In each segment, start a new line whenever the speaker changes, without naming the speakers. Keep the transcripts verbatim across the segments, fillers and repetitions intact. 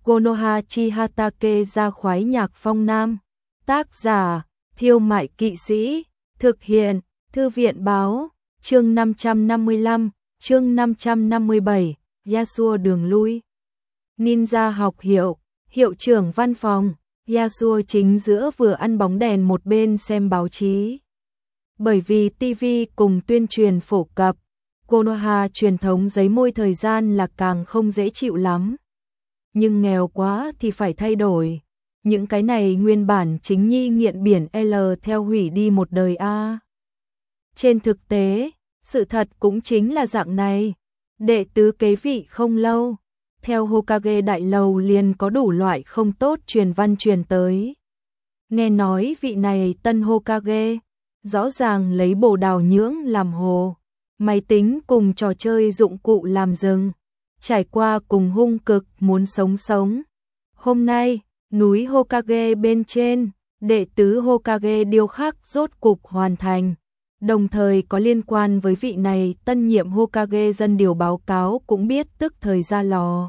Konoha chi Hatake ra khoái nhạc phong nam. Tác giả, Thiêu Mại Kỵ Sĩ. Thực hiện, Thư viện báo. Chương năm trăm năm mươi lăm, chương năm trăm năm mươi bảy, Yasuo đường lui. Ninja học hiệu, hiệu trưởng văn phòng. Yasuo chính giữa vừa ăn bóng đèn một bên xem báo chí. Bởi vì ti vi cùng tuyên truyền phổ cập, Konoha truyền thống giấy môi thời gian là càng không dễ chịu lắm. Nhưng nghèo quá thì phải thay đổi. Những cái này nguyên bản chính nhi nghiện biển L theo hủy đi một đời A. Trên thực tế, sự thật cũng chính là dạng này. Đệ tứ kế vị không lâu, theo Hokage đại lầu liền có đủ loại không tốt truyền văn truyền tới. Nghe nói vị này tân Hokage, rõ ràng lấy bồ đào nhưỡng làm hồ, máy tính cùng trò chơi dụng cụ làm rừng, trải qua cùng hung cực muốn sống sống. Hôm nay, núi Hokage bên trên, đệ tứ Hokage điêu khắc rốt cục hoàn thành. Đồng thời có liên quan với vị này tân nhiệm Hokage dân điều báo cáo cũng biết tức thời ra lò.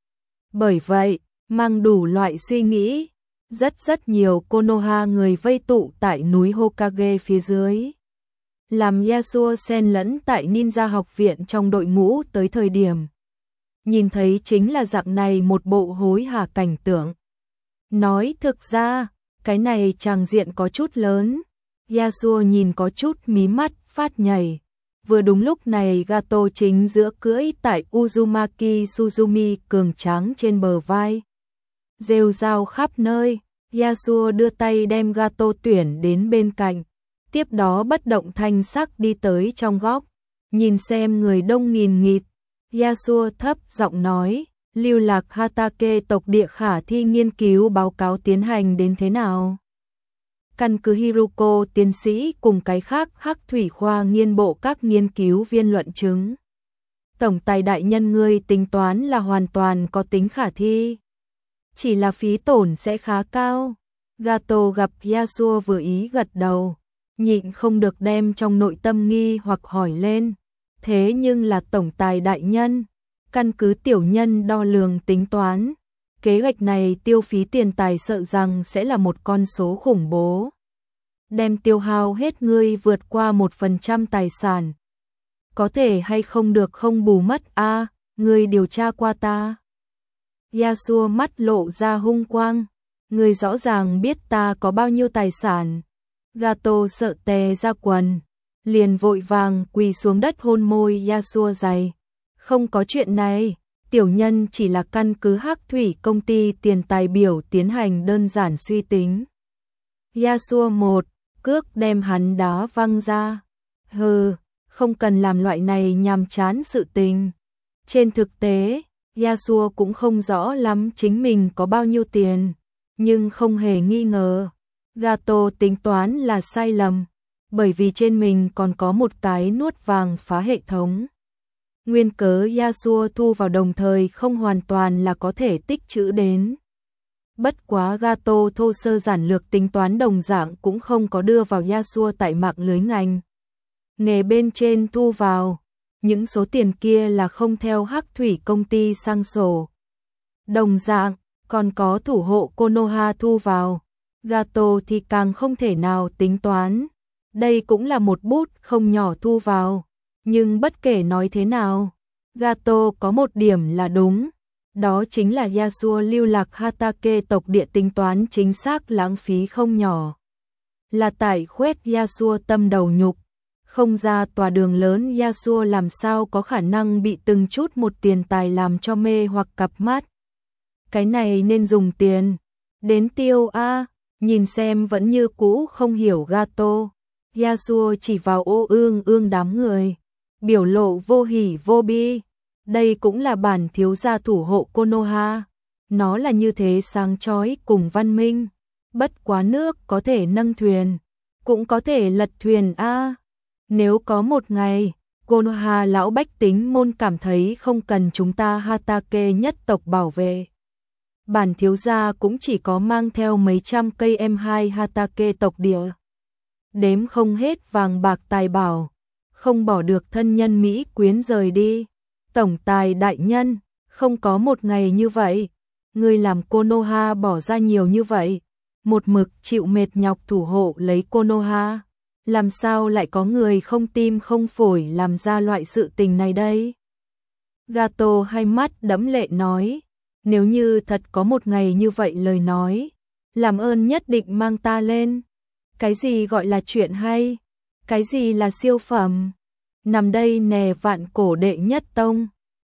Bởi vậy, mang đủ loại suy nghĩ, rất rất nhiều Konoha người vây tụ tại núi Hokage phía dưới. Làm Yasuo xen lẫn tại ninja học viện trong đội ngũ tới thời điểm. Nhìn thấy chính là dạng này một bộ hối hả cảnh tượng. Nói thực ra, cái này tràng diện có chút lớn. Yasuo nhìn có chút mí mắt, phát nhảy. Vừa đúng lúc này Gato chính giữa cưỡi tại Uzumaki Suzumi cường tráng trên bờ vai. Rêu rao khắp nơi, Yasuo đưa tay đem Gato tuyển đến bên cạnh. Tiếp đó bất động thanh sắc đi tới trong góc. Nhìn xem người đông nghìn nghịt. Yasuo thấp giọng nói, lưu lạc Hatake tộc địa khả thi nghiên cứu báo cáo tiến hành đến thế nào? Căn cứ Hiruko tiến sĩ cùng cái khác Hắc Thủy khoa nghiên bộ các nghiên cứu viên luận chứng. Tổng tài đại nhân ngươi tính toán là hoàn toàn có tính khả thi. Chỉ là phí tổn sẽ khá cao. Gato gặp Yasuo vừa ý gật đầu, nhịn không được đem trong nội tâm nghi hoặc hỏi lên. Thế nhưng là tổng tài đại nhân, căn cứ tiểu nhân đo lường tính toán, kế hoạch này tiêu phí tiền tài sợ rằng sẽ là một con số khủng bố. Đem tiêu hao hết ngươi vượt qua một phần trăm tài sản. Có thể hay không được không bù mất a à, ngươi điều tra qua ta. Yasuo mắt lộ ra hung quang. Ngươi rõ ràng biết ta có bao nhiêu tài sản. Gato sợ tè ra quần. Liền vội vàng quỳ xuống đất hôn môi Yasuo dày. Không có chuyện này, tiểu nhân chỉ là căn cứ Hắc Thủy công ty tiền tài biểu tiến hành đơn giản suy tính. Yasuo một cước đem hắn đá văng ra. Hừ, không cần làm loại này nhàm chán sự tình. Trên thực tế, Yasuo cũng không rõ lắm chính mình có bao nhiêu tiền, nhưng không hề nghi ngờ. Gato tính toán là sai lầm, bởi vì trên mình còn có một cái nuốt vàng phá hệ thống. Nguyên cớ Yasuo thu vào đồng thời không hoàn toàn là có thể tích trữ đến. Bất quá Gato thô sơ giản lược tính toán đồng dạng cũng không có đưa vào Yasuo tại mạng lưới ngành nghề bên trên thu vào. Những số tiền kia là không theo Hắc Thủy công ty sang sổ. Đồng dạng, còn có thủ hộ Konoha thu vào. Gato thì càng không thể nào tính toán. Đây cũng là một bút không nhỏ thu vào. Nhưng bất kể nói thế nào, Gato có một điểm là đúng. Đó chính là Yasuo lưu lạc Hatake tộc địa tính toán chính xác lãng phí không nhỏ. Là tại khoét Yasuo tâm đầu nhục. Không ra tòa đường lớn Yasuo làm sao có khả năng bị từng chút một tiền tài làm cho mê hoặc cặp mắt. Cái này nên dùng tiền. Đến tiêu a, nhìn xem vẫn như cũ không hiểu Gato. Yasuo chỉ vào ô ương ương đám người. Biểu lộ vô hỉ vô bi. Đây cũng là bản thiếu gia thủ hộ Konoha. Nó là như thế sáng chói cùng văn minh. Bất quá nước có thể nâng thuyền, cũng có thể lật thuyền a. Nếu có một ngày, Konoha lão bách tính môn cảm thấy không cần chúng ta Hatake nhất tộc bảo vệ. Bản thiếu gia cũng chỉ có mang theo mấy trăm cây em hai Hatake tộc địa. Đếm không hết vàng bạc tài bảo. Không bỏ được thân nhân Mỹ quyến rời đi. Tổng tài đại nhân, không có một ngày như vậy. ngươi làm Konoha bỏ ra nhiều như vậy, một mực chịu mệt nhọc thủ hộ lấy Konoha, làm sao lại có người không tim không phổi làm ra loại sự tình này đây? Gato hai mắt đẫm lệ nói, nếu như thật có một ngày như vậy lời nói, làm ơn nhất định mang ta lên. Cái gì gọi là chuyện hay? Cái gì là siêu phẩm? Nằm đây nè vạn cổ đệ nhất tông.